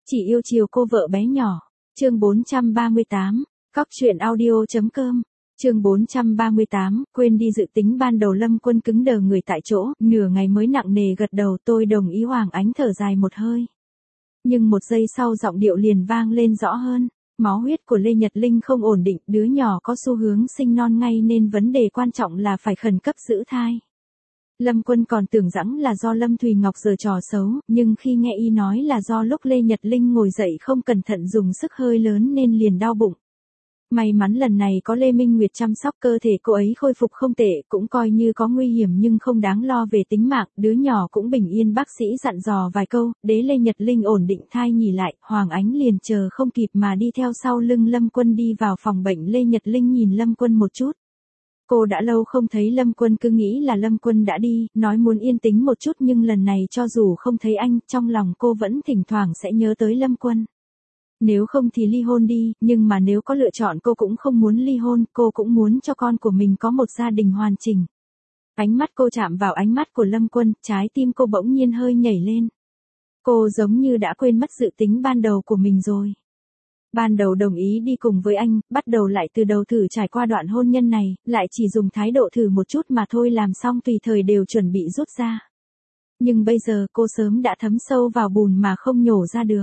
Chỉ yêu chiều cô vợ bé nhỏ. Chương 438, cóc.audio.com. Chương 438, quên đi dự tính ban đầu. Lâm Quân cứng đờ người tại chỗ, nửa ngày mới nặng nề gật đầu. Tôi đồng ý. Hoàng Ánh thở dài một hơi. Nhưng một giây sau giọng điệu liền vang lên rõ hơn. Máu huyết của Lê Nhật Linh không ổn định, đứa nhỏ có xu hướng sinh non ngay nên vấn đề quan trọng là phải khẩn cấp giữ thai. Lâm Quân còn tưởng rằng là do Lâm Thùy Ngọc giở trò xấu, nhưng khi nghe y nói là do lúc Lê Nhật Linh ngồi dậy không cẩn thận dùng sức hơi lớn nên liền đau bụng. May mắn lần này có Lê Minh Nguyệt chăm sóc, cơ thể cô ấy khôi phục không tệ, cũng coi như có nguy hiểm nhưng không đáng lo về tính mạng, đứa nhỏ cũng bình yên. Bác sĩ dặn dò vài câu, đế Lê Nhật Linh ổn định thai nhì lại, Hoàng Ánh liền chờ không kịp mà đi theo sau lưng Lâm Quân đi vào phòng bệnh. Lê Nhật Linh nhìn Lâm Quân một chút. Cô đã lâu không thấy Lâm Quân, cứ nghĩ là Lâm Quân đã đi, nói muốn yên tĩnh một chút nhưng lần này cho dù không thấy anh, trong lòng cô vẫn thỉnh thoảng sẽ nhớ tới Lâm Quân. Nếu không thì ly hôn đi, nhưng mà nếu có lựa chọn cô cũng không muốn ly hôn, cô cũng muốn cho con của mình có một gia đình hoàn chỉnh. Ánh mắt cô chạm vào ánh mắt của Lâm Quân, trái tim cô bỗng nhiên hơi nhảy lên. Cô giống như đã quên mất dự tính ban đầu của mình rồi. Ban đầu đồng ý đi cùng với anh, bắt đầu lại từ đầu thử trải qua đoạn hôn nhân này, lại chỉ dùng thái độ thử một chút mà thôi, làm xong tùy thời đều chuẩn bị rút ra. Nhưng bây giờ cô sớm đã thấm sâu vào bùn mà không nhổ ra được.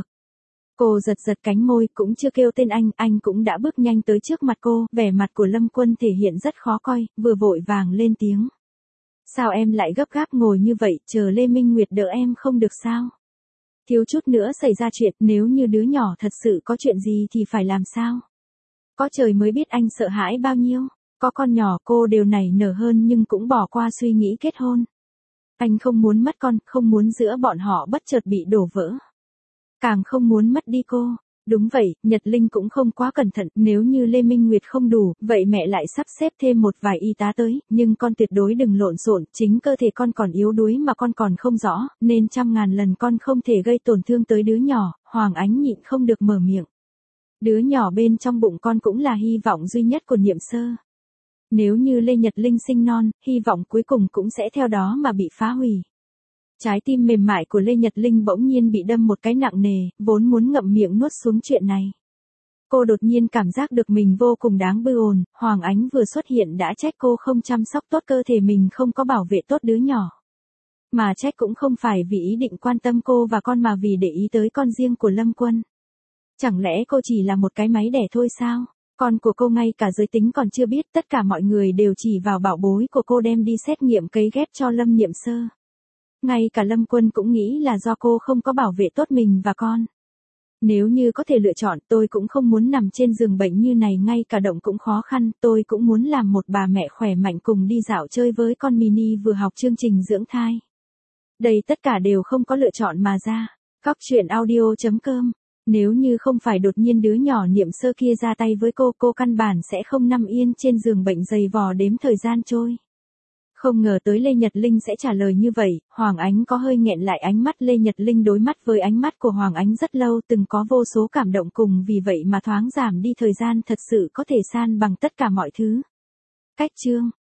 Cô giật giật cánh môi, cũng chưa kêu tên anh cũng đã bước nhanh tới trước mặt cô, vẻ mặt của Lâm Quân thể hiện rất khó coi, vừa vội vàng lên tiếng. Sao em lại gấp gáp ngồi như vậy, chờ Lê Minh Nguyệt đỡ em không được sao? Thiếu chút nữa xảy ra chuyện, nếu như đứa nhỏ thật sự có chuyện gì thì phải làm sao? Có trời mới biết anh sợ hãi bao nhiêu, có con nhỏ cô đều nảy nở hơn nhưng cũng bỏ qua suy nghĩ kết hôn. Anh không muốn mất con, không muốn giữa bọn họ bất chợt bị đổ vỡ. Càng không muốn mất đi cô. Đúng vậy, Nhật Linh cũng không quá cẩn thận, nếu như Lê Minh Nguyệt không đủ, vậy mẹ lại sắp xếp thêm một vài y tá tới, nhưng con tuyệt đối đừng lộn xộn, chính cơ thể con còn yếu đuối mà con còn không rõ, nên trăm ngàn lần con không thể gây tổn thương tới đứa nhỏ. Hoàng Ánh nhịn không được mở miệng. Đứa nhỏ bên trong bụng con cũng là hy vọng duy nhất của Niệm Sơ. Nếu như Lê Nhật Linh sinh non, hy vọng cuối cùng cũng sẽ theo đó mà bị phá hủy. Trái tim mềm mại của Lê Nhật Linh bỗng nhiên bị đâm một cái nặng nề, vốn muốn ngậm miệng nuốt xuống chuyện này. Cô đột nhiên cảm giác được mình vô cùng đáng bư ồn, Hoàng Ánh vừa xuất hiện đã trách cô không chăm sóc tốt cơ thể mình, không có bảo vệ tốt đứa nhỏ. Mà trách cũng không phải vì ý định quan tâm cô và con mà vì để ý tới con riêng của Lâm Quân. Chẳng lẽ cô chỉ là một cái máy đẻ thôi sao? Con của cô ngay cả giới tính còn chưa biết, tất cả mọi người đều chỉ vào bảo bối của cô đem đi xét nghiệm cấy ghép cho Lâm Niệm Sơ. Ngay cả Lâm Quân cũng nghĩ là do cô không có bảo vệ tốt mình và con. Nếu như có thể lựa chọn, tôi cũng không muốn nằm trên giường bệnh như này, ngay cả động cũng khó khăn, tôi cũng muốn làm một bà mẹ khỏe mạnh cùng đi dạo chơi với con mini vừa học chương trình dưỡng thai. Đây tất cả đều không có lựa chọn mà ra. cóc.audio.com. Nếu như không phải đột nhiên đứa nhỏ Niệm Sơ kia ra tay với cô căn bản sẽ không nằm yên trên giường bệnh dày vò đếm thời gian trôi. Không ngờ tới Lê Nhật Linh sẽ trả lời như vậy, Hoàng Ánh có hơi nghẹn lại ánh mắt. Lê Nhật Linh đối mắt với ánh mắt của Hoàng Ánh rất lâu, từng có vô số cảm động cùng vì vậy mà thoáng giảm đi thời gian, thật sự có thể san bằng tất cả mọi thứ. Cách chương